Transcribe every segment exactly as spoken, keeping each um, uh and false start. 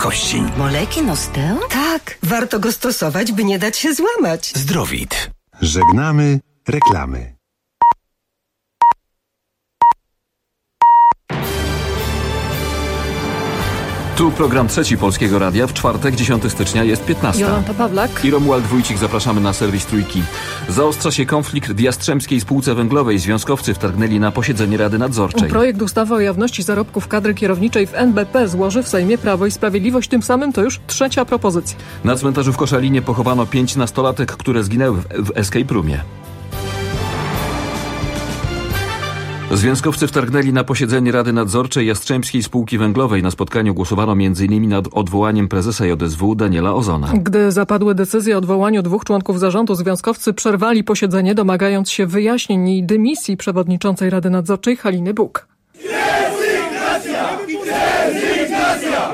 Koścień. Moleki Nosteo? Tak, warto go stosować, by nie dać się złamać. Zdrowit. Żegnamy reklamy. Tu program Trzeci Polskiego Radia. W czwartek, dziesiątego stycznia jest piętnasta. Jolanta Pawlak i Romuald Wójcik. Zapraszamy na serwis Trójki. Zaostrza się konflikt w Jastrzębskiej Spółce Węglowej. Związkowcy wtargnęli na posiedzenie Rady Nadzorczej. Projekt ustawy o jawności zarobków kadry kierowniczej w N B P złoży w Sejmie Prawo i Sprawiedliwość. Tym samym to już trzecia propozycja. Na cmentarzu w Koszalinie pochowano pięć nastolatek, które zginęły w escape roomie. Związkowcy wtargnęli na posiedzenie Rady Nadzorczej Jastrzębskiej Spółki Węglowej. Na spotkaniu głosowano między innymi nad odwołaniem prezesa J S W Daniela Ozona. Gdy zapadły decyzje o odwołaniu dwóch członków zarządu, związkowcy przerwali posiedzenie, domagając się wyjaśnień i dymisji przewodniczącej Rady Nadzorczej Haliny Buk. Rezygnacja! Rezygnacja!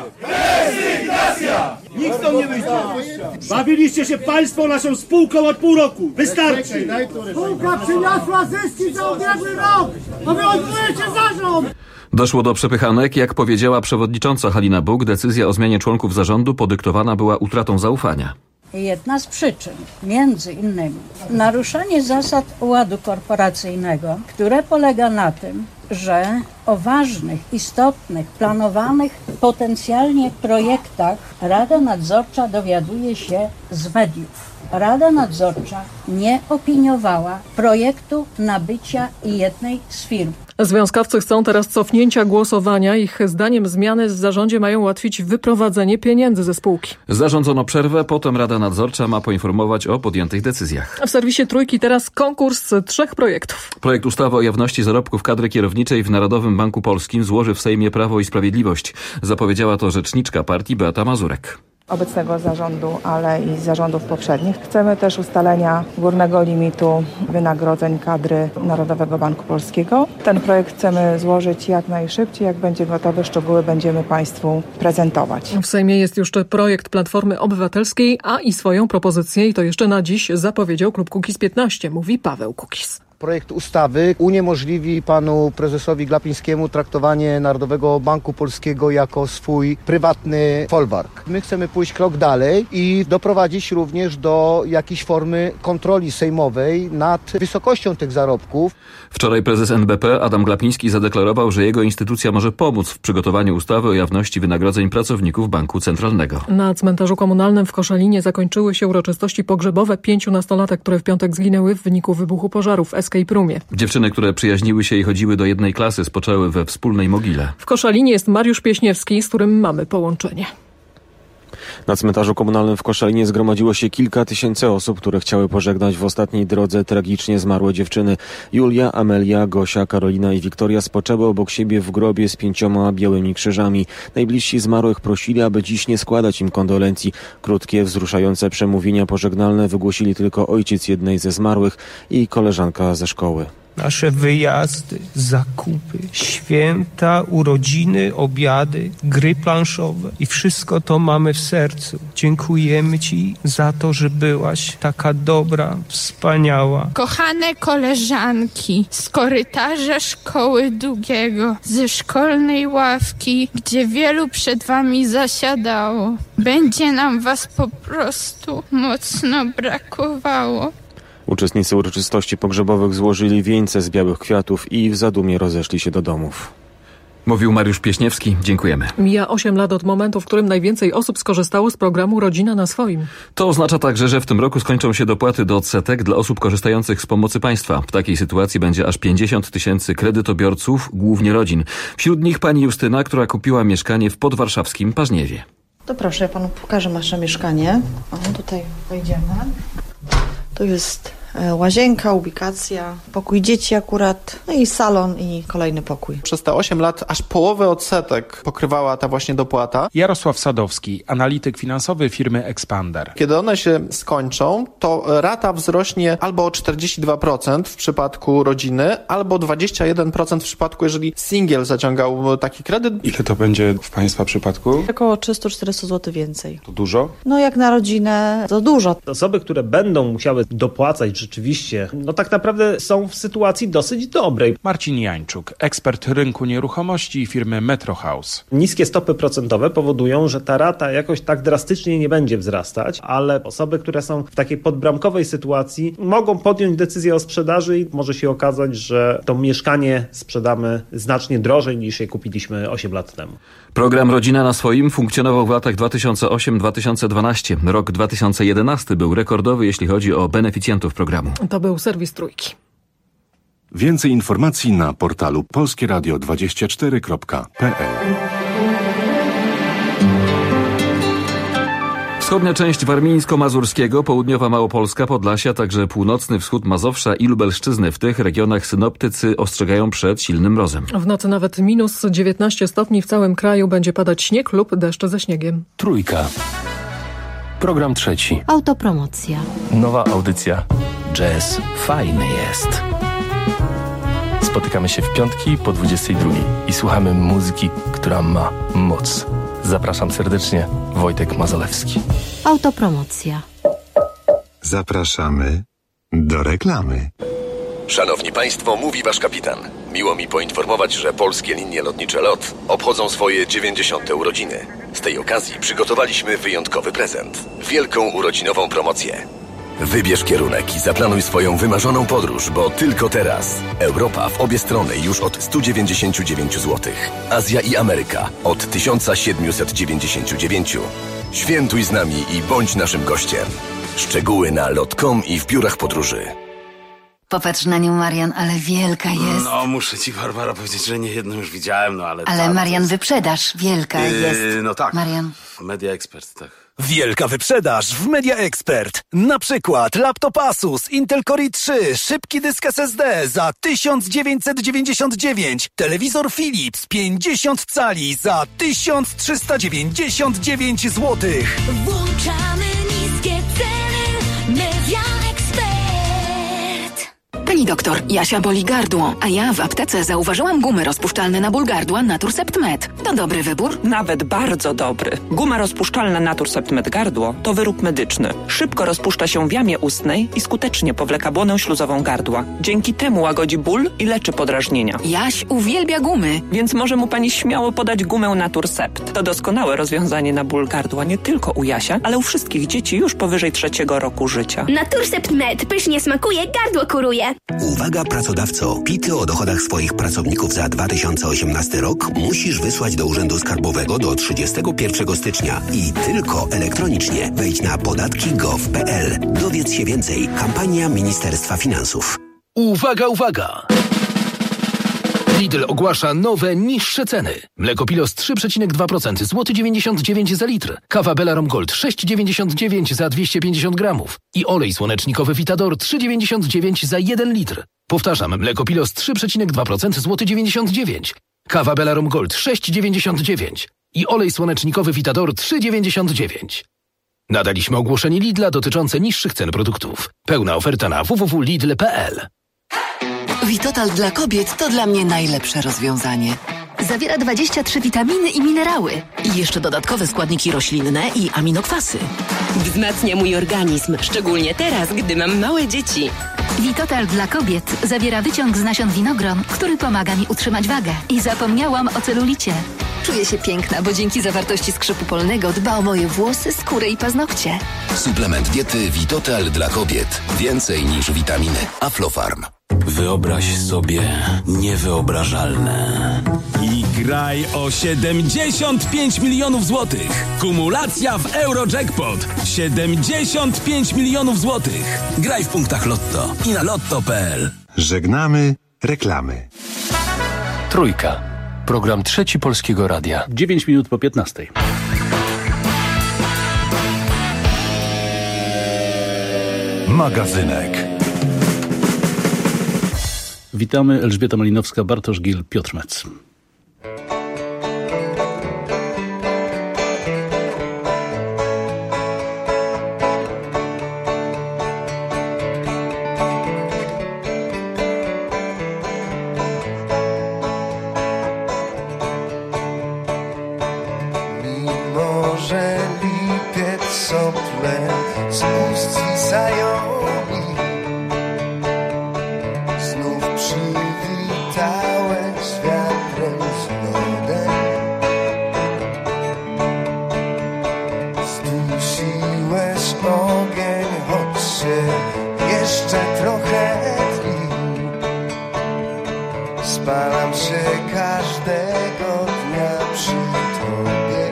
Rezygnacja! Nikt stąd nie wyjdzie. Bawiliście się państwo naszą spółką od pół roku. Wystarczy. Spółka przyniosła zyski za ubiegły rok, a wy odwołujecie zarząd. Doszło do przepychanek. Jak powiedziała przewodnicząca Halina Buk, decyzja o zmianie członków zarządu podyktowana była utratą zaufania. Jedna z przyczyn, między innymi, naruszenie zasad ładu korporacyjnego, które polega na tym, że o ważnych, istotnych, planowanych potencjalnie projektach Rada Nadzorcza dowiaduje się z mediów. Rada Nadzorcza nie opiniowała projektu nabycia jednej z firm. Związkowcy chcą teraz cofnięcia głosowania. Ich zdaniem zmiany w zarządzie mają ułatwić wyprowadzenie pieniędzy ze spółki. Zarządzono przerwę, potem Rada Nadzorcza ma poinformować o podjętych decyzjach. W serwisie Trójki teraz konkurs trzech projektów. Projekt ustawy o jawności zarobków kadry kierowniczej w Narodowym Banku Polskim złoży w Sejmie Prawo i Sprawiedliwość. Zapowiedziała to rzeczniczka partii Beata Mazurek. Obecnego zarządu, ale i zarządów poprzednich. Chcemy też ustalenia górnego limitu wynagrodzeń kadry Narodowego Banku Polskiego. Ten projekt chcemy złożyć jak najszybciej. Jak będzie gotowy, szczegóły będziemy Państwu prezentować. W Sejmie jest już projekt Platformy Obywatelskiej, a i swoją propozycję, i to jeszcze na dziś, zapowiedział klub Kukiz piętnaście, mówi Paweł Kukiz. Projekt ustawy uniemożliwi panu prezesowi Glapińskiemu traktowanie Narodowego Banku Polskiego jako swój prywatny folwark. My chcemy pójść krok dalej i doprowadzić również do jakiejś formy kontroli sejmowej nad wysokością tych zarobków. Wczoraj prezes N B P Adam Glapiński zadeklarował, że jego instytucja może pomóc w przygotowaniu ustawy o jawności wynagrodzeń pracowników Banku Centralnego. Na cmentarzu komunalnym w Koszalinie zakończyły się uroczystości pogrzebowe pięciu nastolatek, które w piątek zginęły w wyniku wybuchu pożaru w escape roomie. Dziewczyny, które przyjaźniły się i chodziły do jednej klasy, spoczęły we wspólnej mogile. W Koszalinie jest Mariusz Pieśniewski, z którym mamy połączenie. Na cmentarzu komunalnym w Koszalinie zgromadziło się kilka tysięcy osób, które chciały pożegnać w ostatniej drodze tragicznie zmarłe dziewczyny. Julia, Amelia, Gosia, Karolina i Wiktoria spoczęły obok siebie w grobie z pięcioma białymi krzyżami. Najbliżsi zmarłych prosili, aby dziś nie składać im kondolencji. Krótkie, wzruszające przemówienia pożegnalne wygłosili tylko ojciec jednej ze zmarłych i koleżanka ze szkoły. Nasze wyjazdy, zakupy, święta, urodziny, obiady, gry planszowe i wszystko to mamy w sercu. Dziękujemy Ci za to, że byłaś taka dobra, wspaniała. Kochane koleżanki z korytarza szkoły Długiego, ze szkolnej ławki, gdzie wielu przed Wami zasiadało. Będzie nam Was po prostu mocno brakowało. Uczestnicy uroczystości pogrzebowych złożyli wieńce z białych kwiatów i w zadumie rozeszli się do domów. Mówił Mariusz Pieśniewski. Dziękujemy. Mija osiem lat od momentu, w którym najwięcej osób skorzystało z programu Rodzina na swoim. To oznacza także, że w tym roku skończą się dopłaty do odsetek dla osób korzystających z pomocy państwa. W takiej sytuacji będzie aż pięćdziesiąt tysięcy kredytobiorców, głównie rodzin. Wśród nich pani Justyna, która kupiła mieszkanie w podwarszawskim Paźniewie. To proszę, ja panu pokażę nasze mieszkanie. O, tutaj wejdziemy. To jest łazienka, ubikacja, pokój dzieci akurat, no i salon i kolejny pokój. Przez te osiem lat aż połowę odsetek pokrywała ta właśnie dopłata. Jarosław Sadowski, analityk finansowy firmy Expander. Kiedy one się skończą, to rata wzrośnie albo o czterdzieści dwa procent w przypadku rodziny, albo dwadzieścia jeden procent w przypadku, jeżeli singiel zaciągał taki kredyt. Ile to będzie w Państwa przypadku? Około trzysta czterysta złotych więcej. To dużo? No jak na rodzinę to dużo. Osoby, które będą musiały dopłacać rzeczywiście no tak naprawdę są w sytuacji dosyć dobrej. Marcin Jańczuk, ekspert rynku nieruchomości firmy Metro House. Niskie stopy procentowe powodują, że ta rata jakoś tak drastycznie nie będzie wzrastać, ale osoby, które są w takiej podbramkowej sytuacji, mogą podjąć decyzję o sprzedaży i może się okazać, że to mieszkanie sprzedamy znacznie drożej niż je kupiliśmy osiem lat temu. Program Rodzina na swoim funkcjonował w latach dwa tysiące ósmym do dwa tysiące dwunastego. Rok dwa tysiące jedenasty był rekordowy, jeśli chodzi o beneficjentów programu. To był serwis Trójki. Więcej informacji na portalu polskie radio dwadzieścia cztery kropka p l. Wschodnia część warmińsko-mazurskiego, południowa Małopolska, Podlasia, także północny wschód Mazowsza i Lubelszczyzny. W tych regionach synoptycy ostrzegają przed silnym mrozem. W nocy nawet minus dziewiętnaście stopni. W całym kraju będzie padać śnieg lub deszcz ze śniegiem. Trójka. Program trzeci. Autopromocja. Nowa audycja. Jazz fajny jest. Spotykamy się w piątki po dwudziestej drugiej i słuchamy muzyki, która ma moc. Zapraszam serdecznie, Wojtek Mazolewski. Autopromocja. Zapraszamy do reklamy. Szanowni Państwo, mówi Wasz kapitan. Miło mi poinformować, że polskie linie lotnicze LOT obchodzą swoje dziewięćdziesiąte urodziny. Z tej okazji przygotowaliśmy wyjątkowy prezent. Wielką urodzinową promocję. Wybierz kierunek i zaplanuj swoją wymarzoną podróż, bo tylko teraz. Europa w obie strony już od sto dziewięćdziesiąt dziewięć złotych. Azja i Ameryka od tysiąc siedemset dziewięćdziesiąt dziewięć. Świętuj z nami i bądź naszym gościem. Szczegóły na lot kropka com i w biurach podróży. Popatrz na nią, Marian, ale wielka jest. No, muszę ci, Barbara, powiedzieć, że nie jedną już widziałem, no ale... Ale ta, Marian, jest... wyprzedaż wielka yy, jest. No tak. Marian. Media Expert, tak. Wielka wyprzedaż w Media Expert. Na przykład laptop Asus Intel Core i trzy, szybki dysk S S D za tysiąc dziewięćset dziewięćdziesiąt dziewięć, telewizor Philips pięćdziesiąt cali za tysiąc trzysta dziewięćdziesiąt dziewięć złotych. Włączamy niskie ceny. Media Expert. Pani doktor, Jasia boli gardło, a ja w aptece zauważyłam gumy rozpuszczalne na ból gardła Naturcept Med. To dobry wybór? Nawet bardzo dobry. Guma rozpuszczalna Naturcept Med gardło to wyrób medyczny. Szybko rozpuszcza się w jamie ustnej i skutecznie powleka błonę śluzową gardła. Dzięki temu łagodzi ból i leczy podrażnienia. Jaś uwielbia gumy, więc może mu pani śmiało podać gumę Naturcept. To doskonałe rozwiązanie na ból gardła nie tylko u Jasia, ale u wszystkich dzieci już powyżej trzeciego roku życia. Naturcept Med pysznie smakuje, gardło kuruje. Uwaga pracodawco, pity o dochodach swoich pracowników za dwa tysiące osiemnasty rok musisz wysłać do Urzędu Skarbowego do trzydziestego pierwszego stycznia i tylko elektronicznie. Wejdź na podatki kropka gov kropka p l. Dowiedz się więcej. Kampania Ministerstwa Finansów. Uwaga, uwaga! Lidl ogłasza nowe, niższe ceny. Mleko Pilos trzy przecinek dwa procent, złoty dziewięćdziesiąt dziewięć za litr. Kawa Belarom Gold sześć dziewięćdziesiąt dziewięć za dwieście pięćdziesiąt gramów. I olej słonecznikowy Vitador trzy dziewięćdziesiąt dziewięć za jeden litr. Powtarzam, mleko Pilos trzy przecinek dwa procent, złoty dziewięćdziesiąt dziewięć. Kawa Belarom Gold sześć dziewięćdziesiąt dziewięć. I olej słonecznikowy Vitador trzy dziewięćdziesiąt dziewięć. Nadaliśmy ogłoszenie Lidla dotyczące niższych cen produktów. Pełna oferta na w w w kropka lidl kropka p l. Vitotal dla kobiet to dla mnie najlepsze rozwiązanie. Zawiera dwadzieścia trzy witaminy i minerały. I jeszcze dodatkowe składniki roślinne i aminokwasy. Wzmacnia mój organizm, szczególnie teraz, gdy mam małe dzieci. Vitotal dla kobiet zawiera wyciąg z nasion winogron, który pomaga mi utrzymać wagę. I zapomniałam o celulicie. Czuję się piękna, bo dzięki zawartości skrzypu polnego dba o moje włosy, skórę i paznokcie. Suplement diety Vitotal dla kobiet. Więcej niż witaminy. Aflofarm. Wyobraź sobie niewyobrażalne. I graj o siedemdziesiąt pięć milionów złotych. Kumulacja w Eurojackpot. siedemdziesiąt pięć milionów złotych. Graj w punktach Lotto i na lotto kropka p l. Żegnamy reklamy. Trójka. Program Trzeci Polskiego Radia. dziewięć minut po piętnastej. Magazynek. Witamy, Elżbieta Malinowska, Bartosz Gil, Piotr Mec. Mimo że lipiec sople z ust zisają mi, ogień, choć się jeszcze trochę tli. Spalam się każdego dnia przy tobie.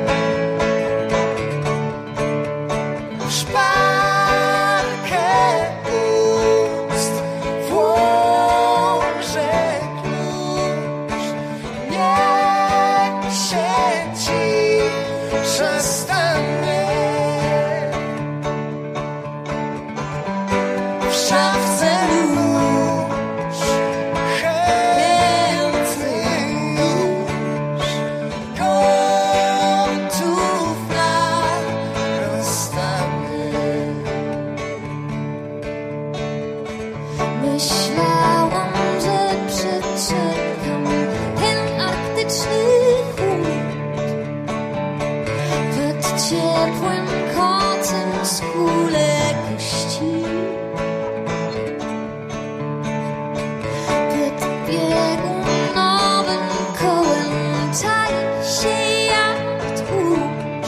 W szparkę ust włożę klucz. Niech się cisza stanie. W szafce nóż chętny już, gotów na rozstanie. Myślałam, że przeczekam ten arktyczny chłód. Pod ciepłym kocem skórę kości. Pod biegunowym kołem czai się jak tłuszcz,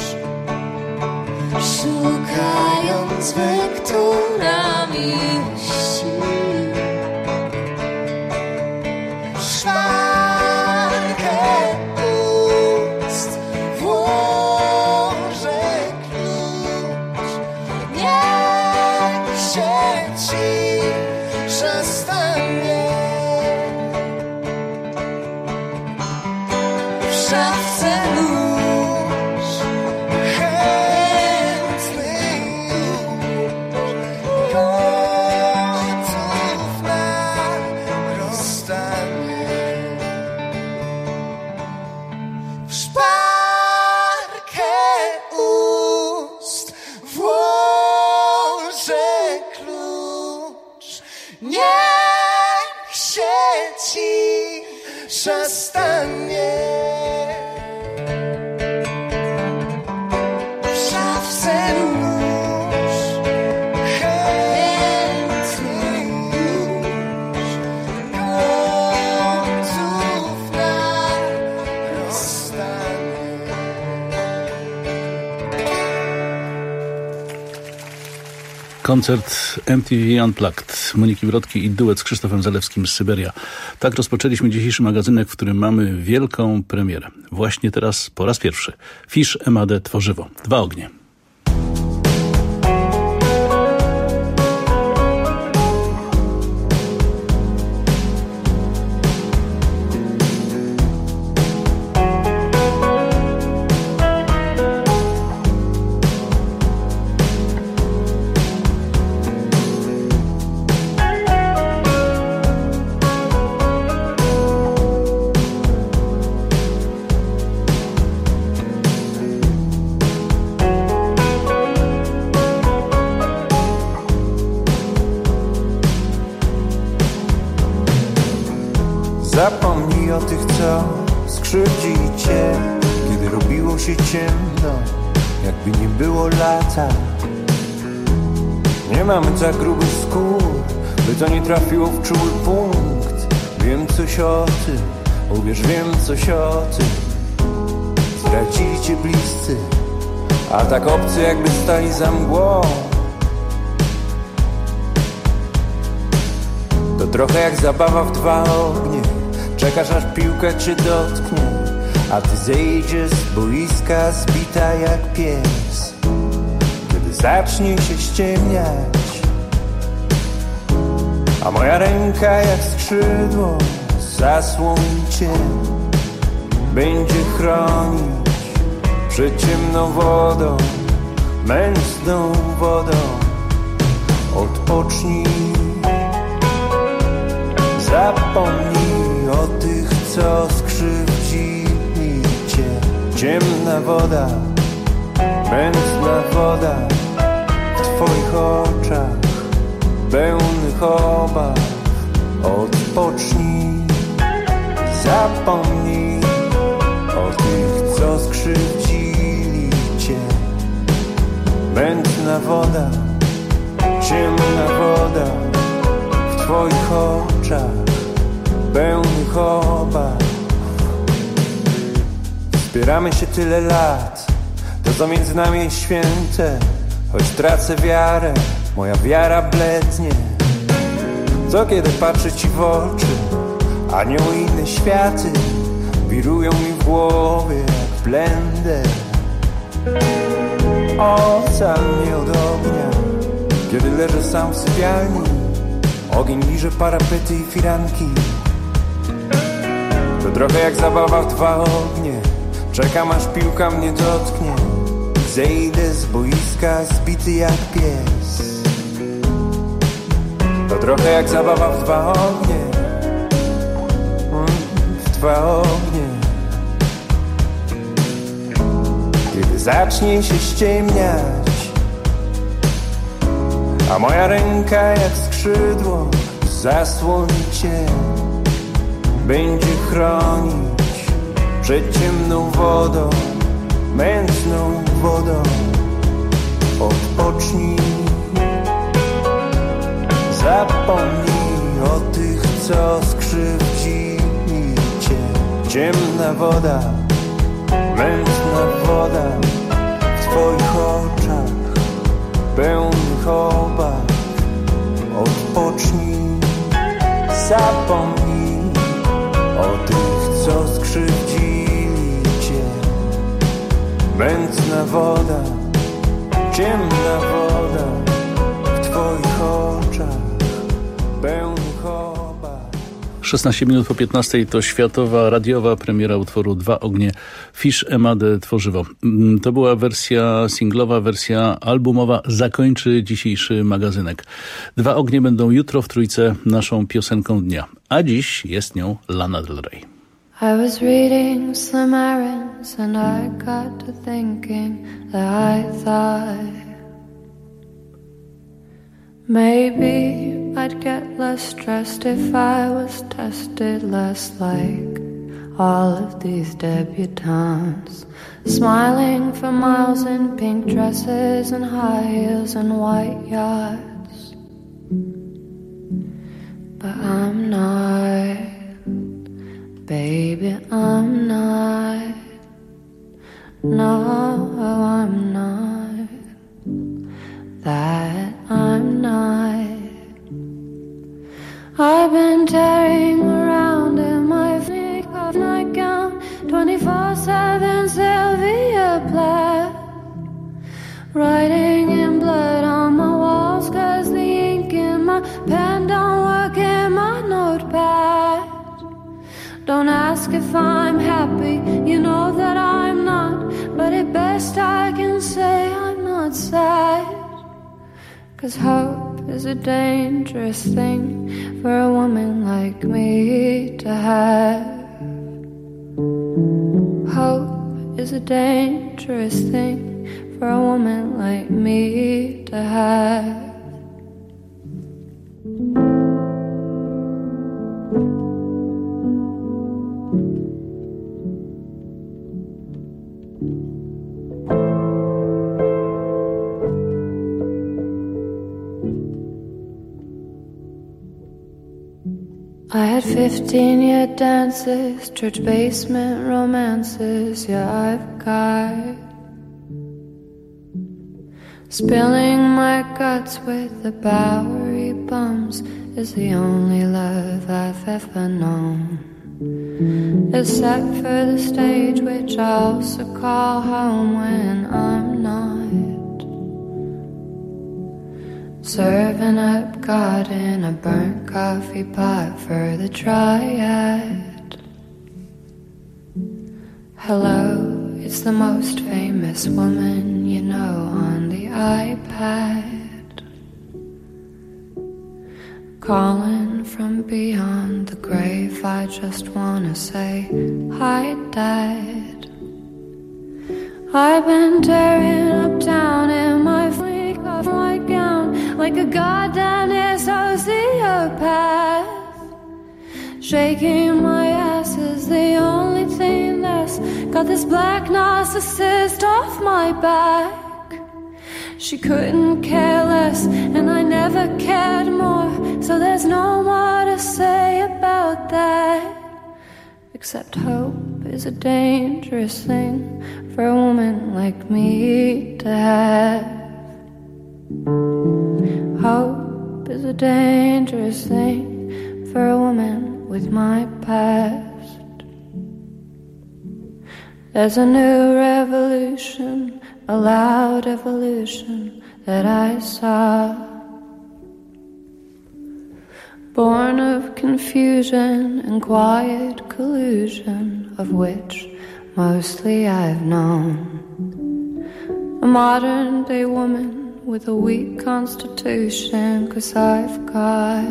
szukając wektora miłości. W szparkę ust włożę klucz. Niech się cisza stanie. W szafce nóż chętny już, gotów na rozstanie. W szparkę ust włożę klucz. Niech się cisza stanie. W szafce nóż chętny już, gotów na rozstanie. Koncert M T V Unplugged Moniki Brodki i duet z Krzysztofem Zalewskim z Syberia. Tak rozpoczęliśmy dzisiejszy magazynek, w którym mamy wielką premierę. Właśnie teraz po raz pierwszy Fish M A D Tworzywo. Dwa ognie. Zapomnij o tych, co skrzywdzili cię, kiedy robiło się ciemno, jakby nie było lata. Nie mamy za grubych skór, by to nie trafiło w czuły punkt. Wiem coś o tym, uwierz, wiem coś o tym. Zdradzili cię bliscy, a tak obcy, jakby stali za mgłą. To trochę jak zabawa w dwa ognie. Czekasz, aż piłka cię dotknie, a ty zejdziesz z boiska zbita jak pies. Kiedy zacznie się ściemniać, a moja ręka jak skrzydło zasłoni cię, będzie chronić przed ciemną wodą, mętną wodą. Odpocznij, zapomnij o tych, co skrzywdzili cię. Ciemna woda, mętna woda w twoich oczach, pełnych obaw. Odpocznij, zapomnij o tych, co skrzywdzili cię. Mętna woda, ciemna woda w twoich oczach, pełnych obaw. Wspieramy się tyle lat, to co między nami jest święte. choć tracę wiarę, moja wiara blednie. Co kiedy patrzę ci w oczy, anioły i inne światy wirują mi w głowie jak blender. Ocal mnie od ognia, kiedy leżę sam w sypialni. Ogień liże parapety i firanki. To trochę jak zabawa w dwa ognie. Czekam aż piłka mnie dotknie. Zejdę z boiska zbity jak pies. To trochę jak zabawa w dwa ognie. W dwa ognie. Kiedy zacznie się ściemniać, a moja ręka jak skrzydło zasłoni cię, będzie chronić przed ciemną wodą, mętną wodą. Odpocznij, zapomnij o tych, co skrzywdzili cię. Ciemna woda, mętna woda w twoich oczach pełnych obaw. Odpocznij, zapomnij o tych, co skrzywdzili cię. Mętna woda, ciemna woda w twoich oczach pełnych obaw. szesnaście minut po piętnastej to światowa radiowa premiera utworu Dwa ognie Fish Emade Tworzywo. To była wersja singlowa, wersja albumowa zakończy dzisiejszy magazynek. Dwa ognie będą jutro w Trójce naszą piosenką dnia, a dziś jest nią Lana Del Rey. I was reading some errands and I got to thinking that I thought maybe I'd get less stressed if I was tested less like all of these debutantes, smiling for miles in pink dresses and high heels and white yachts. But I'm not, baby, I'm not. No, I'm not. That I'm not. I've been tearing around in my makeup nightgown, twenty-four seven Sylvia Plath, writing in blood on my walls, cause the ink in my pen don't work in my notepad. Don't ask if I'm happy, you know that I'm not, but at best I can say I'm not sad. Cause hope is a dangerous thing for a woman like me to have. Hope is a dangerous thing for a woman like me to have. I had fifteen-year dances, church basement romances, yeah, I've got spilling my guts with the Bowery bums is the only love I've ever known, except for the stage, which I also call home when I'm not serving up God in a burnt coffee pot for the triad. Hello, it's the most famous woman you know on the iPad, calling from beyond the grave. I just wanna say hi, Dad. I've been tearing up town in my freak off white gown like a goddamn sociopath. Shaking my ass is the only thing that's got this black narcissist off my back. She couldn't care less, and I never cared more, so there's no more to say about that. Except hope is a dangerous thing for a woman like me to have. a dangerous thing for a woman with my past. There's a new revolution, a loud evolution that I saw. Born of confusion and quiet collusion, of which mostly I've known. A modern day woman with a weak constitution, 'cause I've got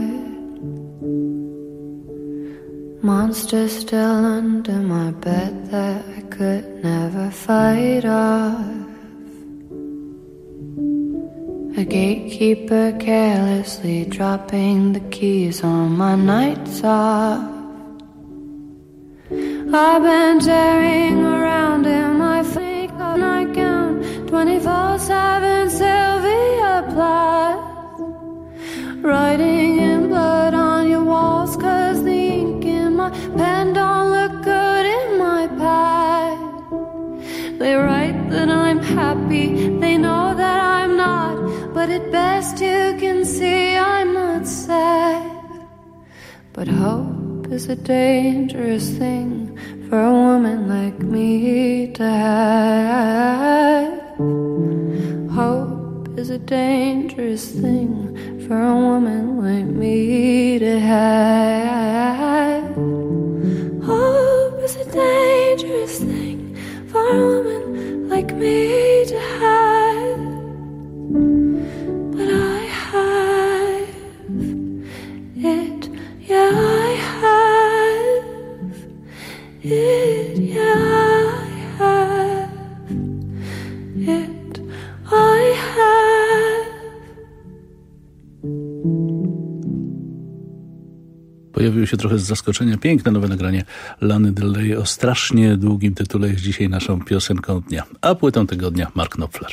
monsters still under my bed that I could never fight off. A gatekeeper carelessly dropping the keys on my nights off. I've been tearing around in my fake nightgown, twenty-four seven Sylvia Plath, writing in blood on your walls, 'cause the ink in my pen don't look good in my pad. They write that I'm happy, they know that I'm not, but at best you can see I'm not sad. But hope is a dangerous thing for a woman like me to have. Hope is a dangerous thing for a woman like me to have. Hope is a dangerous thing for a woman like me to have. But I have it, yeah I have it, yeah I have it, I have. Pojawiło się trochę z zaskoczenia piękne nowe nagranie Lany Del Rey o strasznie długim tytule, jest dzisiaj naszą piosenką dnia, a płytą tygodnia Mark Knopfler.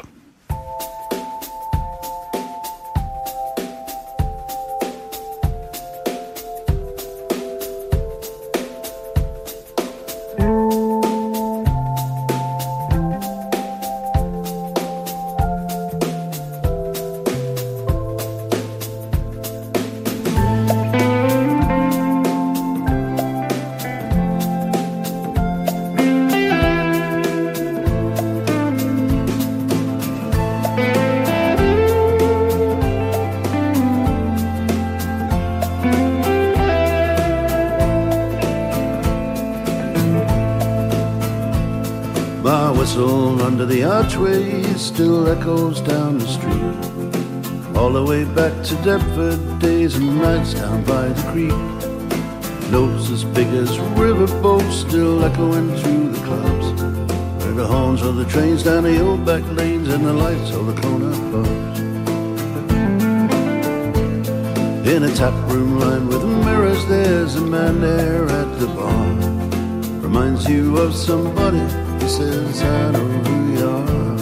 Under the archway still echoes down the street, all the way back to Deptford, days and nights down by the creek. Notes as big as riverboats still echoing through the clubs, where the horns of the trains down the old back lanes and the lights of the corner pubs. In a tap room lined with mirrors, there's a man there at the bar. Reminds you of somebody, he says, I know who you are.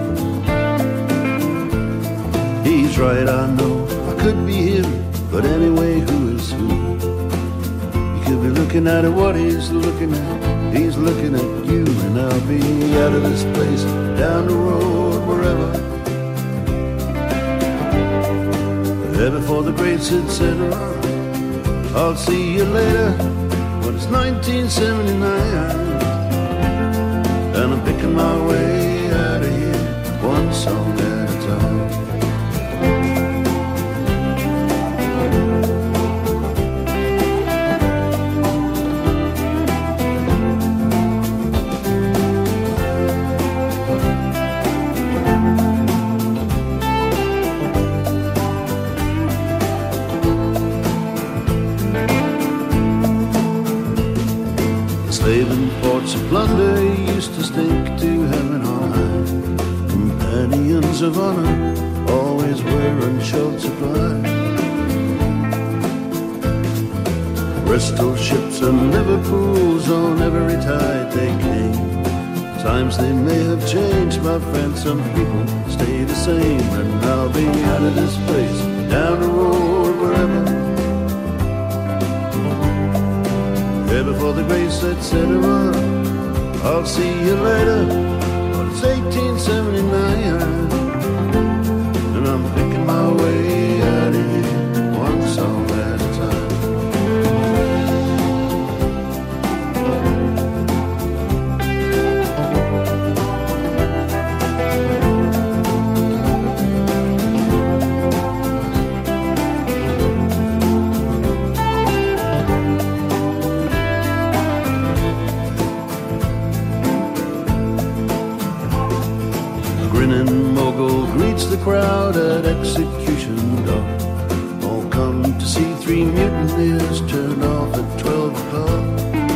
He's right, I know, I could be him, but anyway, who is who? You could be looking at what he's looking at, he's looking at you, and I'll be out of this place, down the road, wherever. There before the greats, et cetera. I'll see you later, when it's nineteen seventy-nine. And I'm picking my way out of here, one song at a time. The slave imports of plunder used to stink to heaven on high. Companions of honor always were on short supply. Bristol ships and Liverpools on every tide they came. Times they may have changed, my friend, some people stay the same. And I'll be out of this place, down the road, wherever. There before the grace, et cetera. I'll see you later, but it's eighteen seventy-nine, and I'm picking my way out of here, Pogo greets the crowd at execution dock. All come to see three mutineers turned off at twelve o'clock.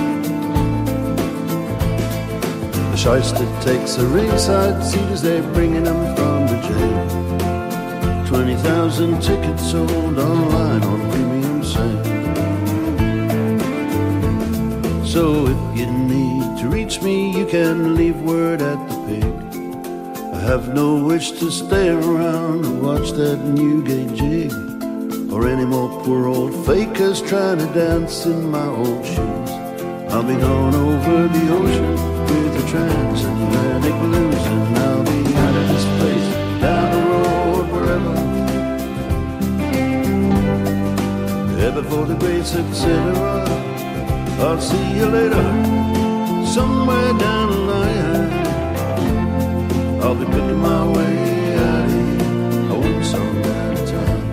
The shyster takes a ringside seat as they're bringing him from the jail. Twenty thousand tickets sold online on premium sale. So if you need to reach me, you can leave word at the Pig. I have no wish to stay around and watch that Newgate jig, or any more poor old fakers trying to dance in my old shoes. I'll be gone over the ocean with the transatlantic blues, and I'll be out of this place, down the road, wherever, ever for the great successor. I'll see you later, somewhere down the line. I'll be picking my way out here, oh, one song at a time.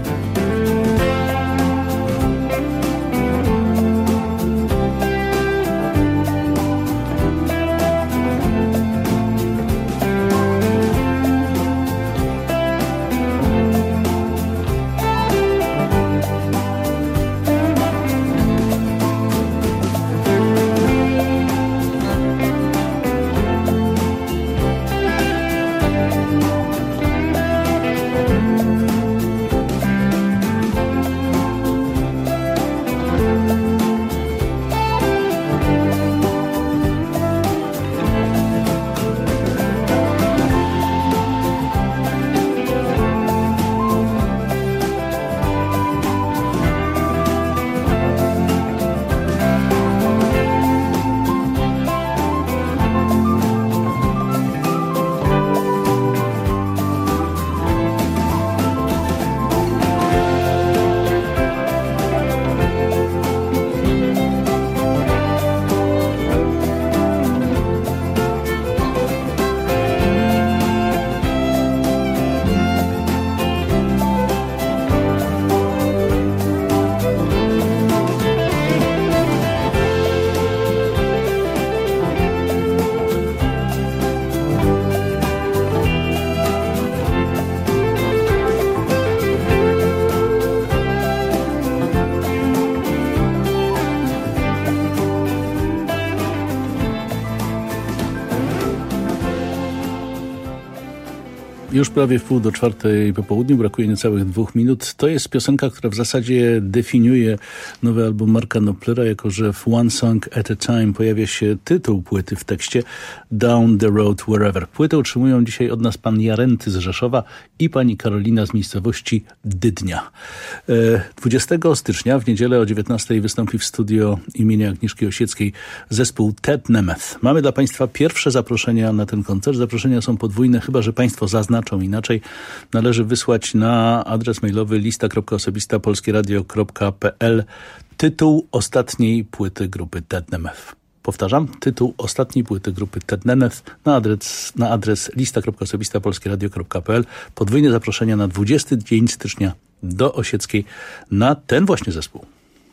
Już prawie w pół do czwartej po południu, brakuje niecałych dwóch minut. To jest piosenka, która w zasadzie definiuje nowy album Marka Knopflera, jako że w One Song at a Time pojawia się tytuł płyty w tekście Down the Road Wherever. Płytę utrzymują dzisiaj od nas pan Jarenty z Rzeszowa i pani Karolina z miejscowości Dydnia. dwudziestego stycznia w niedzielę o dziewiętnastej wystąpi w studio imienia Agnieszki Osieckiej zespół Ted Nemeth. Mamy dla państwa pierwsze zaproszenia na ten koncert. Zaproszenia są podwójne, chyba że państwo zaznaczą inaczej. Należy wysłać na adres mailowy lista kropka osobista polskieradio kropka p l tytuł ostatniej płyty grupy Ted Nemeth. Powtarzam, tytuł ostatniej płyty grupy Ted Nemeth na adres, na adres lista kropka osobista polskieradio kropka p l. Podwójne zaproszenia na dwudziesty dzień stycznia do Osieckiej na ten właśnie zespół.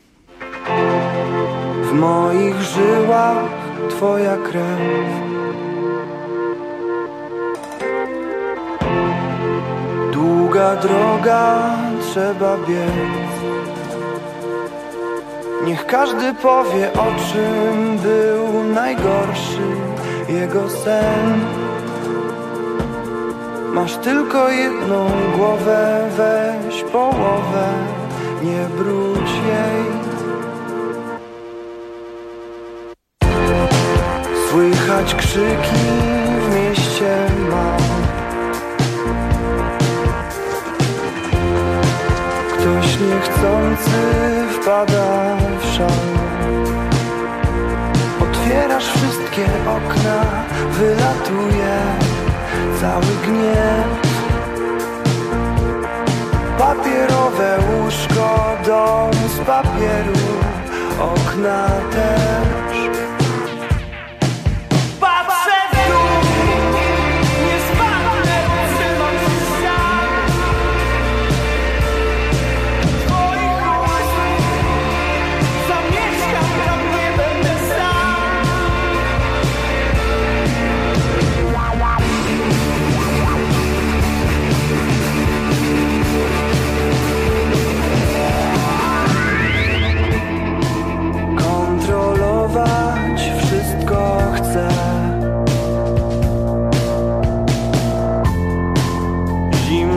W moich żyłach twoja krew, długa droga, trzeba biec. Niech każdy powie, o czym był najgorszy jego sen. Masz tylko jedną głowę, weź połowę, nie brudź jej. Słychać krzyki w mieście mam. Ktoś niechcący wpada w szał. Otwierasz wszystkie okna, wylatuje cały gniew. Papierowe łóżko, dom z papieru, okna też.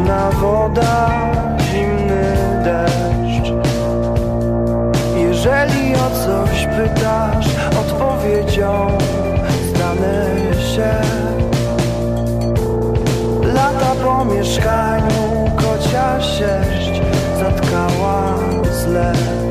zimna woda, zimny deszcz. Jeżeli o coś pytasz, odpowiedzią stanę się. Lata po mieszkaniu, kocia sierść zatkała zlew.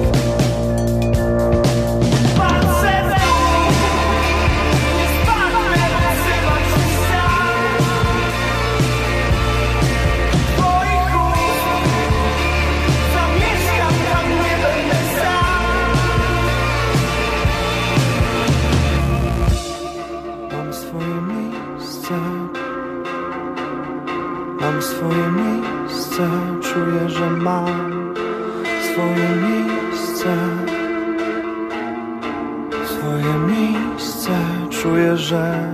Mam swoje miejsce, czuję, że mam swoje miejsce. Swoje miejsce, czuję, że...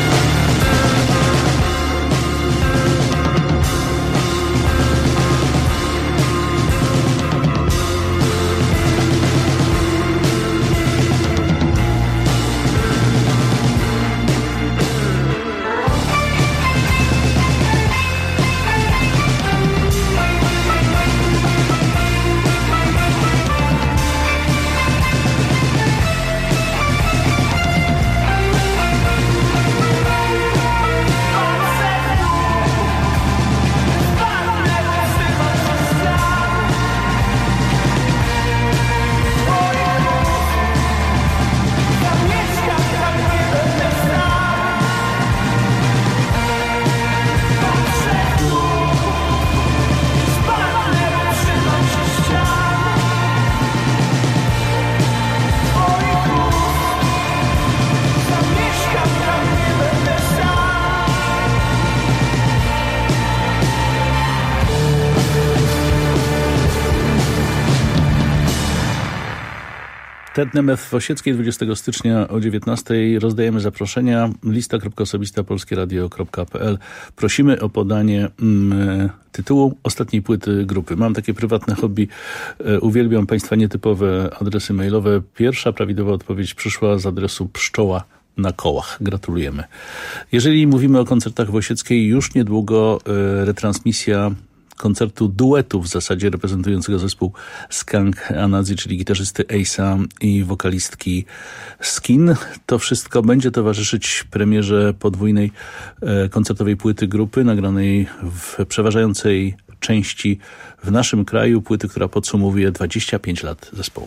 Ted Nemeth w Osieckiej, dwudziestego stycznia o dziewiętnastej rozdajemy zaproszenia. Lista kropka osobista polskie radio kropka p l. Prosimy o podanie mm, tytułu ostatniej płyty grupy. Mam takie prywatne hobby. E, uwielbiam Państwa nietypowe adresy mailowe. Pierwsza prawidłowa odpowiedź przyszła z adresu pszczoła na kołach. Gratulujemy. Jeżeli mówimy o koncertach w Osieckiej, już niedługo e, retransmisja koncertu duetu w zasadzie reprezentującego zespół Skunk Anadzi, czyli gitarzysty Ace'a i wokalistki Skin. To wszystko będzie towarzyszyć premierze podwójnej e, koncertowej płyty grupy, nagranej w przeważającej części w naszym kraju, płyty, która podsumowuje dwadzieścia pięć lat zespołu.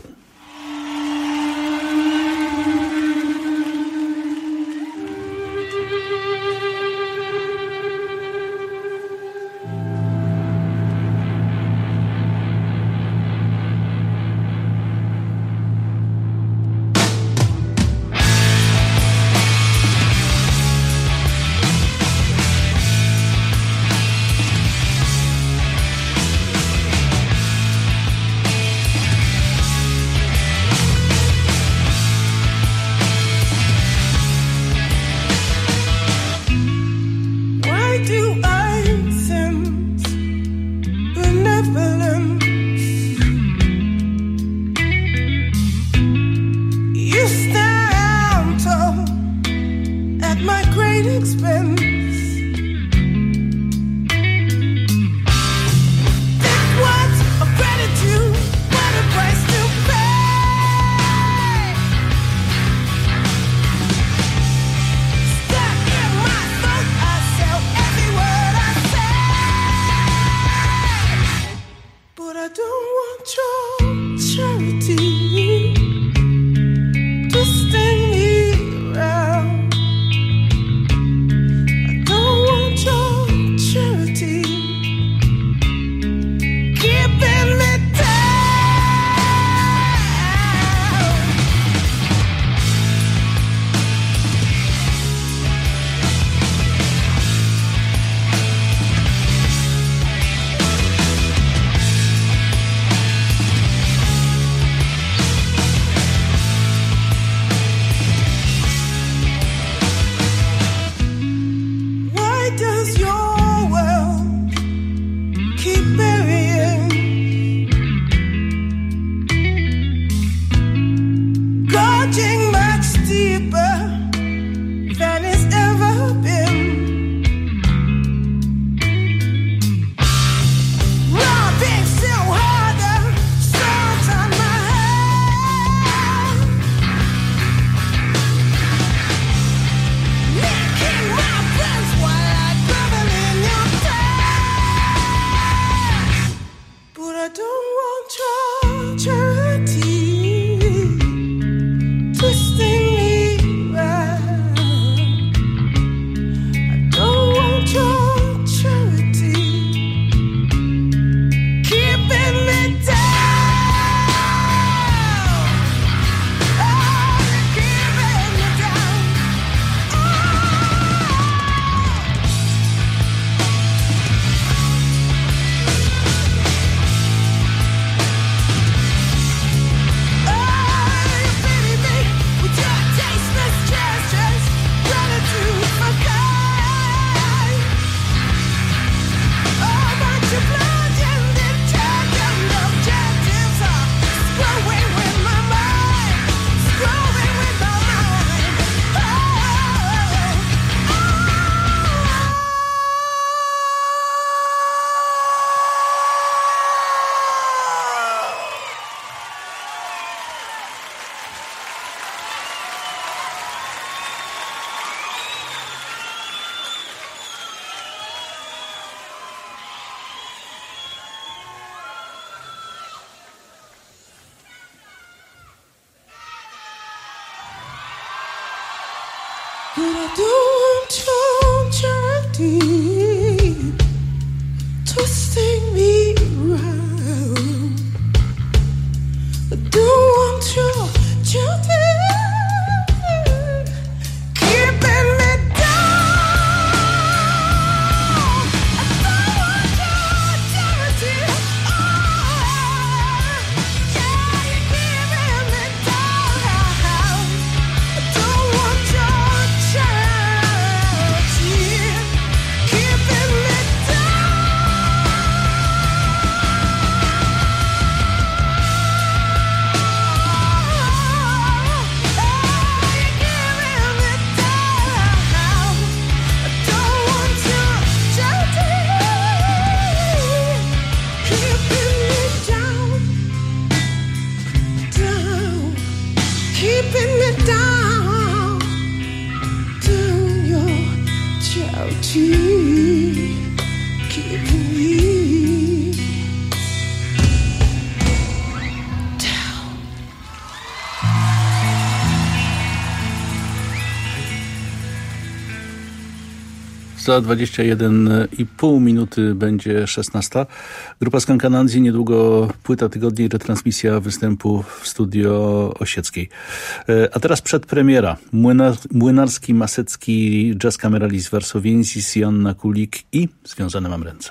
Za dwadzieścia jeden i pół minuty będzie szesnasta. Grupa Skankanandzi, niedługo płyta tygodnia i retransmisja występu w studio Osieckiej. A teraz przedpremiera. Młynar, Młynarski, Masecki, Jazz Cameralis Warsowiensis, Joanna Kulik i Związane mam ręce.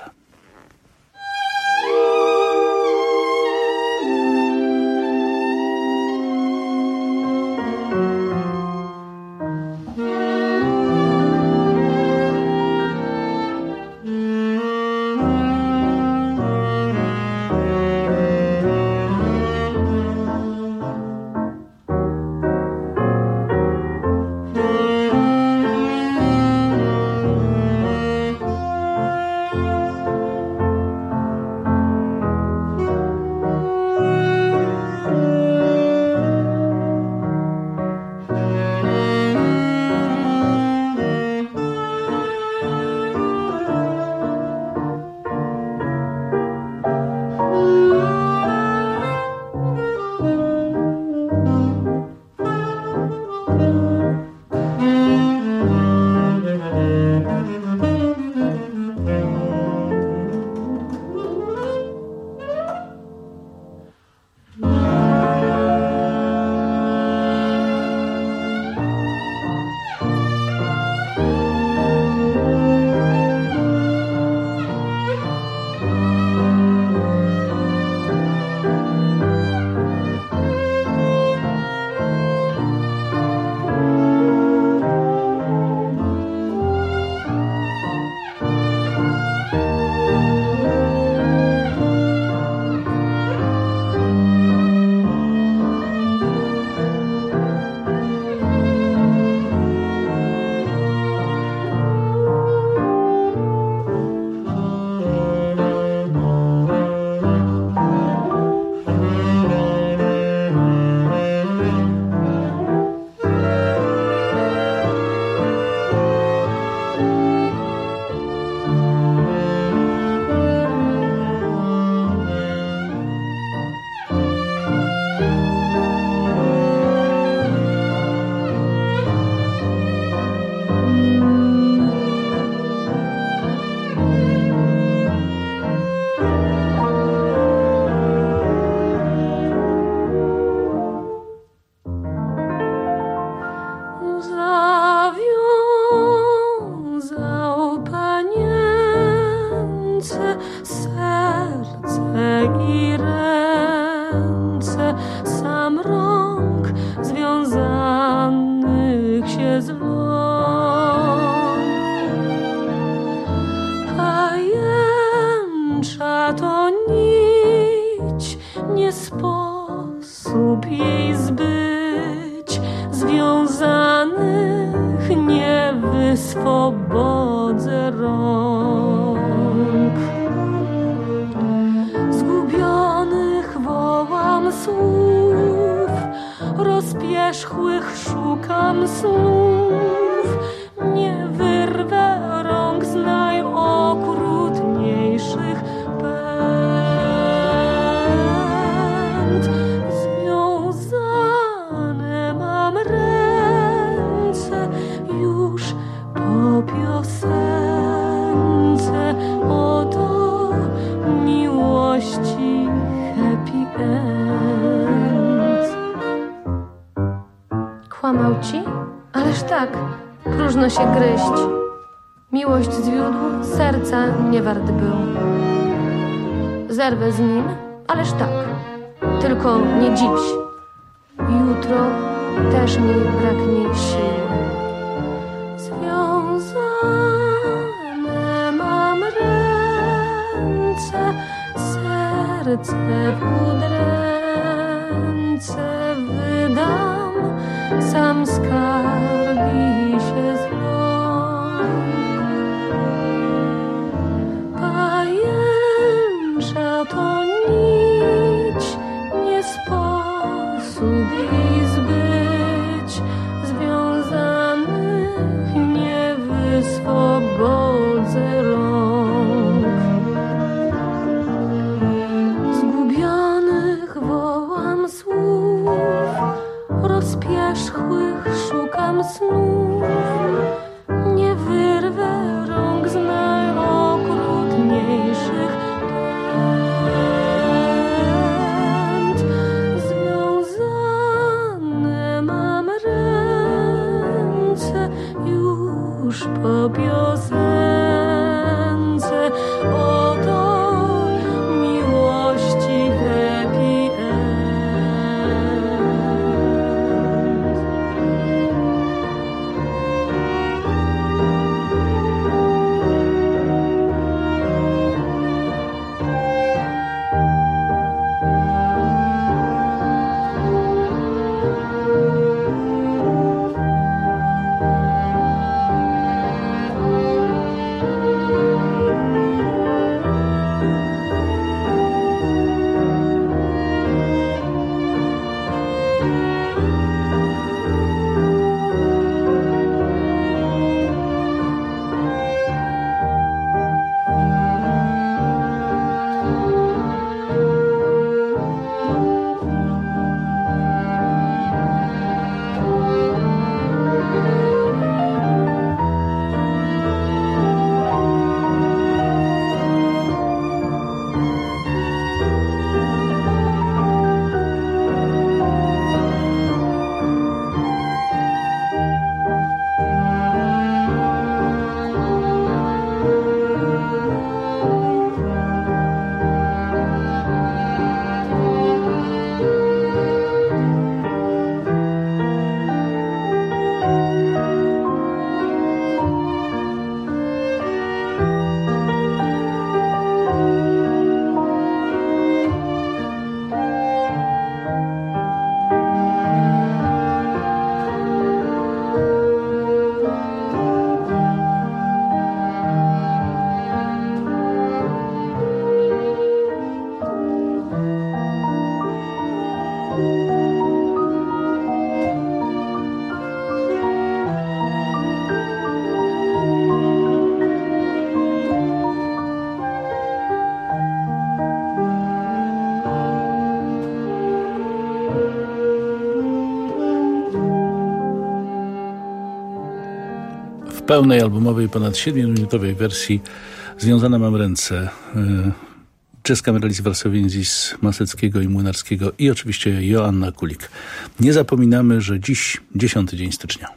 Wyswobodzę rąk. Zgubionych wołam słów, rozpierzchłych szukam snów. Nie wyrwę rąk z najokrutniejszych pęd. Związane mam ręce, już Ależ tak, próżno się gryźć. Miłość zwiódł, serca nie wart był. Zerwę z nim, ależ tak, tylko nie dziś. Jutro też mi braknie sił. Związane mam ręce, serce w udręce wydam, sam skarbi się z rąk. Pajęcza to nić, nie sposób jej zbyć, związanych nie wyswobodzę rąk. Zgubionych wołam słów, rozpierzchłych szukam snów. Nie wyrwę rąk z najokrutniejszych pęd. Związane mam ręce już po piosence. Oto miłości happy end. W pełnej albumowej, ponad siedmiominutowej wersji Związane mam ręce. Jazz Cameralizm Warsowienzis, Maseckiego i Młynarskiego i oczywiście Joanna Kulik. Nie zapominamy, że dziś dziesiąty dzień stycznia.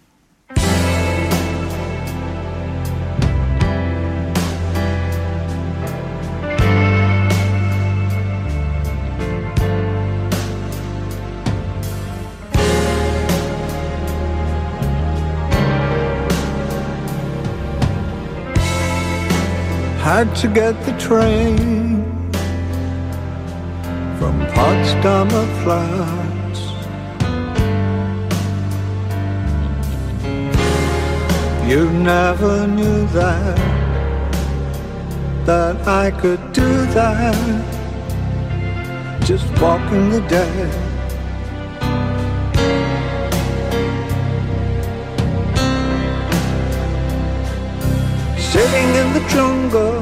Had to get the train from Potsdamer Platz. You never knew that, that I could do that, just walking the dead. Sitting in the jungle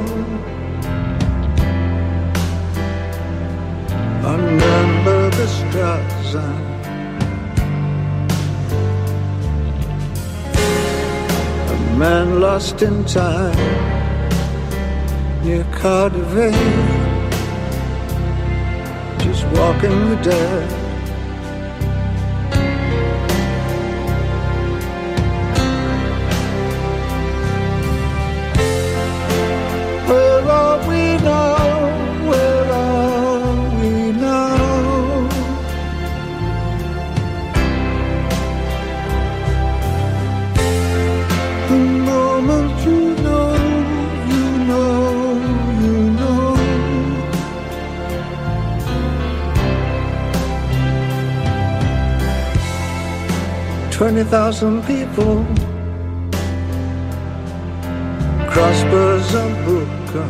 under the Strasse, a man lost in time near Cardiff, just walking the dead. Where are we now? Where are we now? The moment you know, you know, you know. Twenty thousand people, crossbows and hookah,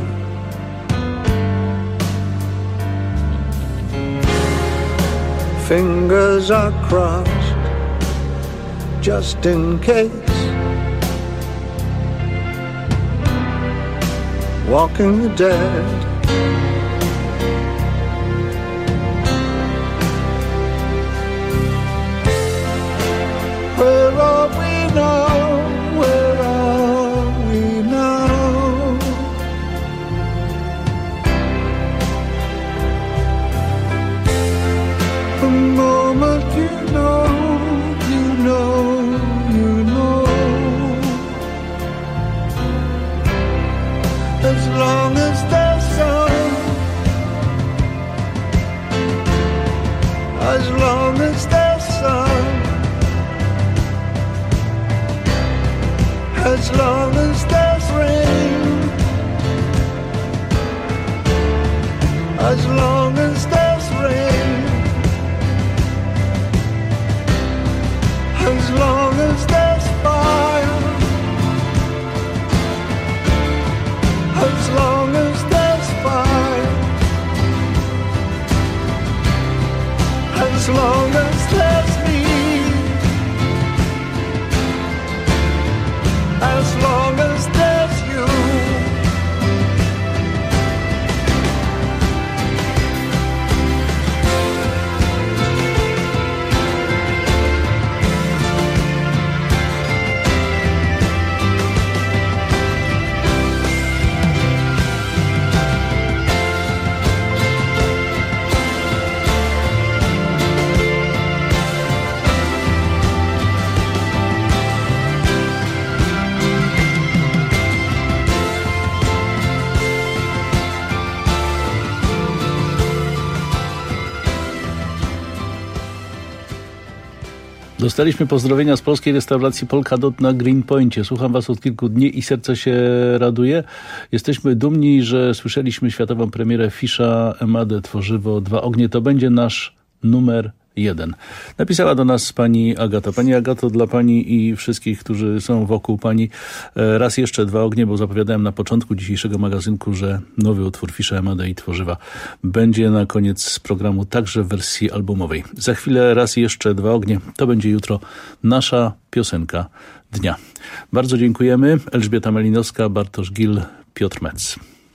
fingers are crossed just in case. Walking the dead, where are we now? Where are we now? The moment you know, you know, you know. As long as there's sun, as long as there's sun, as long as there's rain, as long as there's rain, as long as there's fire, as long as there's fire, as long as there's me, as long as there's you. Dostaliśmy pozdrowienia z polskiej restauracji Polkadot na Greenpoincie. Słucham was od kilku dni i serce się raduje. Jesteśmy dumni, że słyszeliśmy światową premierę Fisza Emadę Tworzywo Dwa Ognie. To będzie nasz numer jeden. Napisała do nas pani Agata. Pani Agato, dla pani i wszystkich, którzy są wokół pani, raz jeszcze Dwa Ognie, bo zapowiadałem na początku dzisiejszego magazynku, że nowy utwór Fisza Emadę i Tworzywa będzie na koniec programu także w wersji albumowej. Za chwilę raz jeszcze Dwa Ognie. To będzie jutro nasza piosenka dnia. Bardzo dziękujemy. Elżbieta Malinowska, Bartosz Gil, Piotr Metz.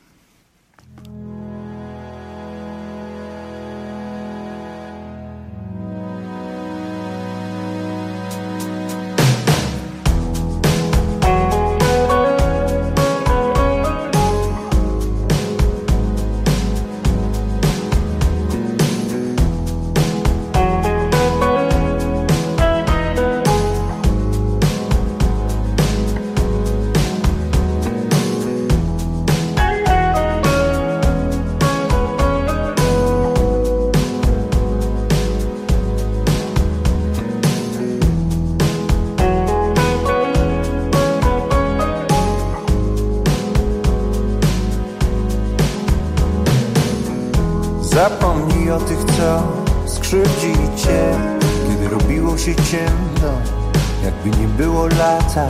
Zapomnij o tych, co skrzywdzili cię, kiedy robiło się ciemno, jakby nie było lata.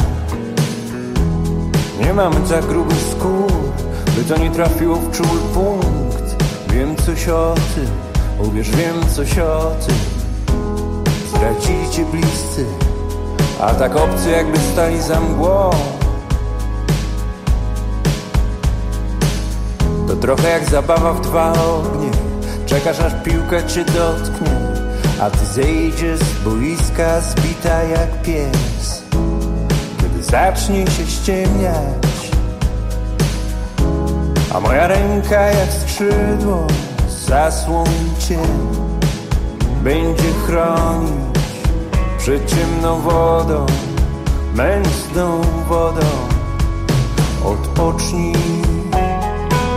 Nie mamy za grubych skór, by to nie trafiło w czuły punkt. Wiem coś o tym, uwierz, wiem coś o tym. Zdradzili cię bliscy, a tak obcy, jakby stali za mgłą. To trochę jak zabawa w dwa ognie. Czekasz, aż piłka cię dotknie, a ty zejdziesz z boiska zbita jak pies. Kiedy zacznie się ściemniać, a moja ręka jak skrzydło zasłoni cię, będzie chronić przed ciemną wodą, mętną wodą. Odpocznij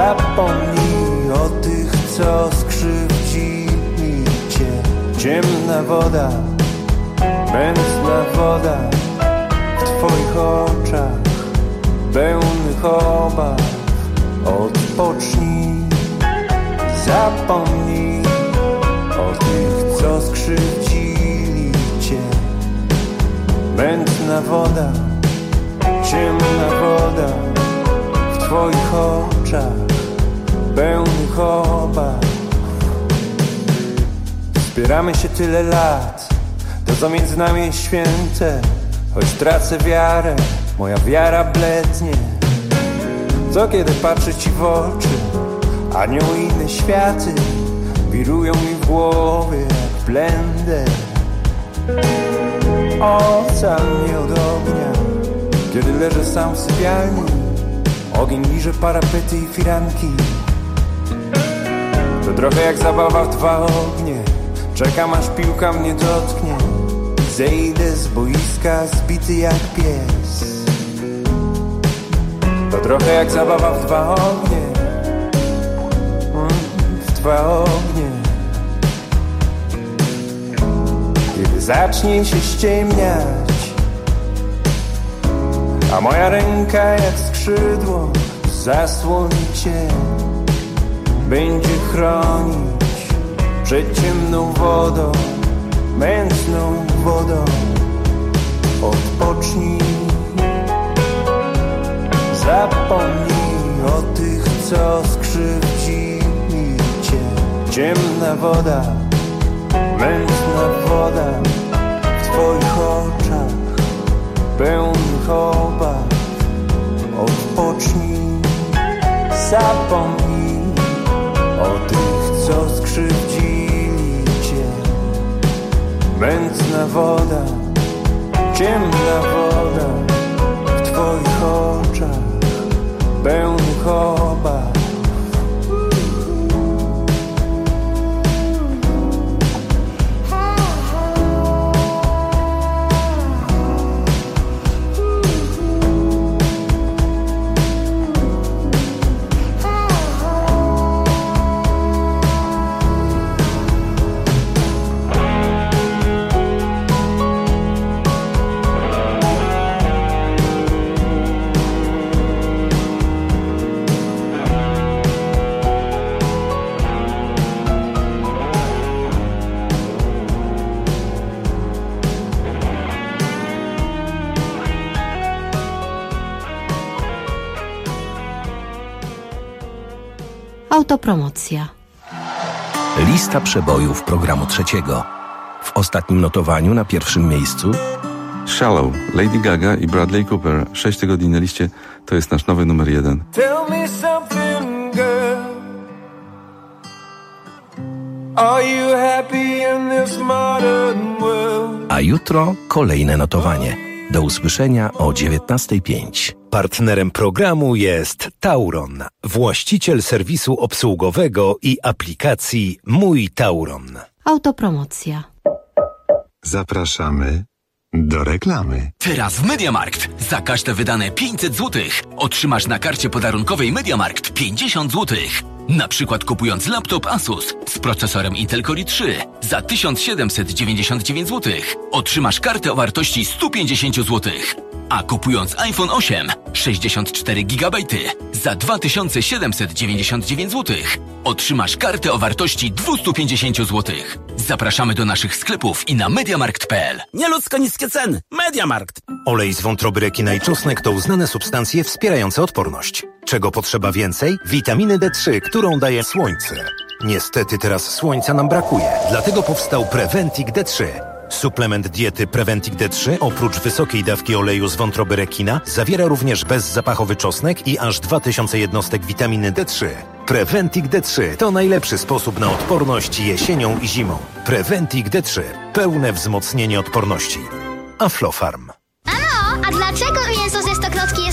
Zapomnij o tych, co skrzywdzili cię. Ciemna woda, mętna woda w twoich oczach, pełnych obaw. Odpocznij, zapomnij o tych, co skrzywdzili cię. Mętna woda, ciemna woda w twoich oczach, pełnych obaw. Wspieramy się tyle lat, to co między nami jest święte. Choć tracę wiarę, moja wiara blednie. Co kiedy patrzę ci w oczy, anioły i inne światy wirują mi w głowie jak blender. Ocal mnie od ognia, kiedy leżę sam w sypialni. Ogień liże parapety i firanki. To trochę jak zabawa w dwa ognie. Czekam aż piłka mnie dotknie. Zejdę z boiska zbity jak pies. To trochę jak zabawa w dwa ognie. W dwa ognie. Kiedy zacznie się ściemniać, a moja ręka jak skrzydło zasłoni cię, będzie chronić przed ciemną wodą, mętną wodą. Odpocznij, zapomnij o tych, co skrzywdzili cię. Ciemna woda, mętna woda w twoich oczach, pełnych obaw. Odpocznij, zapomnij o tych, co skrzywdzili cię. Mętna woda, ciemna woda w twoich oczach, pełnych obaw. Autopromocja. Lista przebojów programu trzeciego. W ostatnim notowaniu na pierwszym miejscu Shallow, Lady Gaga i Bradley Cooper. Sześć tygodni na liście, to jest nasz nowy numer jeden. Tell me something, girl. Are you happy in this modern world? A jutro kolejne notowanie. Do usłyszenia o dziewiętnasta pięć. Partnerem programu jest Tauron, właściciel serwisu obsługowego i aplikacji Mój Tauron. Autopromocja. Zapraszamy do reklamy. Teraz w MediaMarkt za każde wydane pięćset złotych otrzymasz na karcie podarunkowej MediaMarkt pięćdziesiąt złotych. Na przykład kupując laptop Asus z procesorem Intel Core i trzy za tysiąc siedemset dziewięćdziesiąt dziewięć złotych otrzymasz kartę o wartości sto pięćdziesiąt złotych. A kupując iPhone osiem sześćdziesiąt cztery gigabajty za dwa tysiące siedemset dziewięćdziesiąt dziewięć złotych otrzymasz kartę o wartości dwieście pięćdziesiąt złotych. Zapraszamy do naszych sklepów i na mediamarkt kropka p l. Nieludzko niskie ceny. MediaMarkt. Olej z wątroby rekina i czosnek to uznane substancje wspierające odporność. Czego potrzeba więcej? Witaminy D trzy, którą daje słońce. Niestety teraz słońca nam brakuje, dlatego powstał Preventic D trzy. Suplement diety Preventic D trzy oprócz wysokiej dawki oleju z wątroby rekina zawiera również bezzapachowy czosnek i aż dwa tysiące jednostek witaminy D trzy. Preventic D trzy to najlepszy sposób na odporność jesienią i zimą. Preventic D trzy. Pełne wzmocnienie odporności. Aflofarm. Mamo, a dlaczego mięso ze Stokrotki jest takie dobre?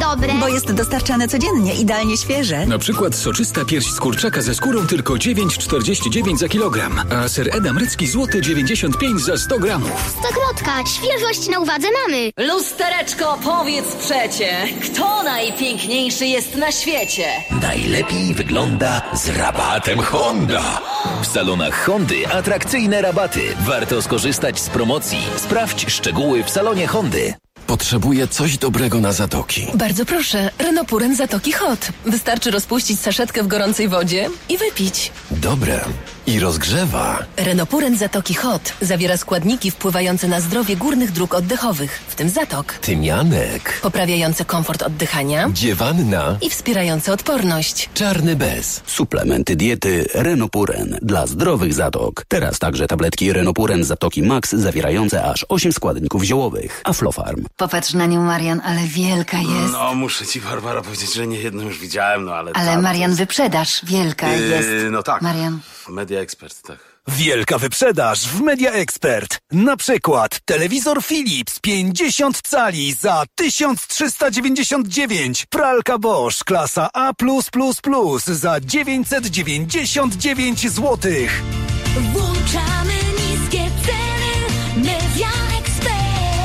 dobre? Bo jest dostarczane codziennie, idealnie świeże. Na przykład soczysta pierś z kurczaka ze skórą tylko dziewięć czterdzieści dziewięć za kilogram, a ser edam rycki złoty dziewięćdziesiąt pięć za sto gramów. Stokrotka, świeżość na uwadze mamy. Lustereczko, powiedz przecie, kto najpiękniejszy jest na świecie? Najlepiej wygląda z rabatem Honda. W salonach Hondy atrakcyjne rabaty. Warto skorzystać z promocji. Sprawdź szczegóły w salonie Hondy. Potrzebuję coś dobrego na zatoki. Bardzo proszę, Renopuren Zatoki Hot. Wystarczy rozpuścić saszetkę w gorącej wodzie i wypić. Dobre. I rozgrzewa. Renopuren Zatoki Hot zawiera składniki wpływające na zdrowie górnych dróg oddechowych, w tym zatok. Tymianek. Poprawiające komfort oddychania. Dziewanna. I wspierające odporność. Czarny bez. Suplementy diety Renopuren dla zdrowych zatok. Teraz także tabletki Renopuren Zatoki Max zawierające aż osiem składników ziołowych. Aflofarm. Popatrz na nią, Marian, ale wielka jest. No, muszę ci, Barbara, powiedzieć, że nie jedną już widziałem, no ale... Ale tam, Marian, wyprzedaż wielka yy, jest. No tak. Marian. Media Expert, tak. Wielka wyprzedaż w Media Expert. Na przykład telewizor Philips pięćdziesiąt cali za tysiąc trzysta dziewięćdziesiąt dziewięć. Pralka Bosch klasa A plus plus plus za dziewięćset dziewięćdziesiąt dziewięć złotych. Włączamy niskie ceny. Media Expert.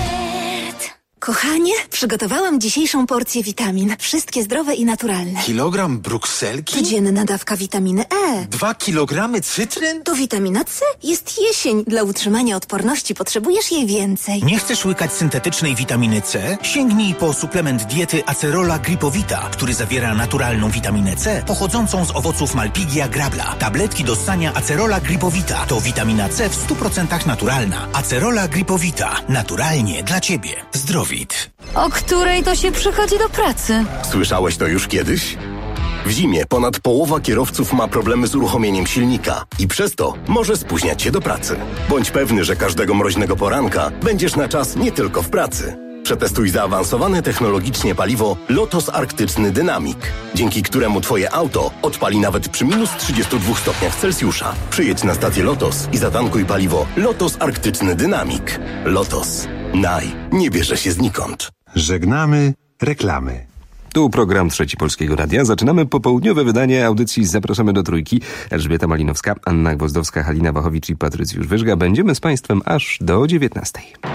Kochanie, przygotowałam dzisiejszą porcję witamin. Wszystkie zdrowe i naturalne. Kilogram brukselki? Codzienna dawka witaminy E. Dwa kilogramy cytryn? To witamina C. Jest jesień. Dla utrzymania odporności potrzebujesz jej więcej. Nie chcesz łykać syntetycznej witaminy C? Sięgnij po suplement diety Acerola Gripowita, który zawiera naturalną witaminę C pochodzącą z owoców Malpighia grabla. Tabletki do ssania Acerola Gripowita to witamina C w stu procentach naturalna. Acerola Gripowita. Naturalnie dla Ciebie. Zdrowit. O której to się przychodzi do pracy? Słyszałeś to już kiedyś? W zimie ponad połowa kierowców ma problemy z uruchomieniem silnika i przez to może spóźniać się do pracy. Bądź pewny, że każdego mroźnego poranka będziesz na czas nie tylko w pracy. Przetestuj zaawansowane technologicznie paliwo Lotos Arktyczny Dynamic, dzięki któremu Twoje auto odpali nawet przy minus trzydziestu dwóch stopniach Celsjusza. Przyjedź na stację Lotos i zatankuj paliwo Lotos Arktyczny Dynamic. Lotos. Naj. Nie bierze się znikąd. Żegnamy reklamy. Tu program Trzeci Polskiego Radia. Zaczynamy popołudniowe wydanie audycji Zapraszamy do Trójki. Elżbieta Malinowska, Anna Gwozdowska, Halina Wachowicz i Patrycjusz Wyżga. Będziemy z Państwem aż do dziewiętnastej.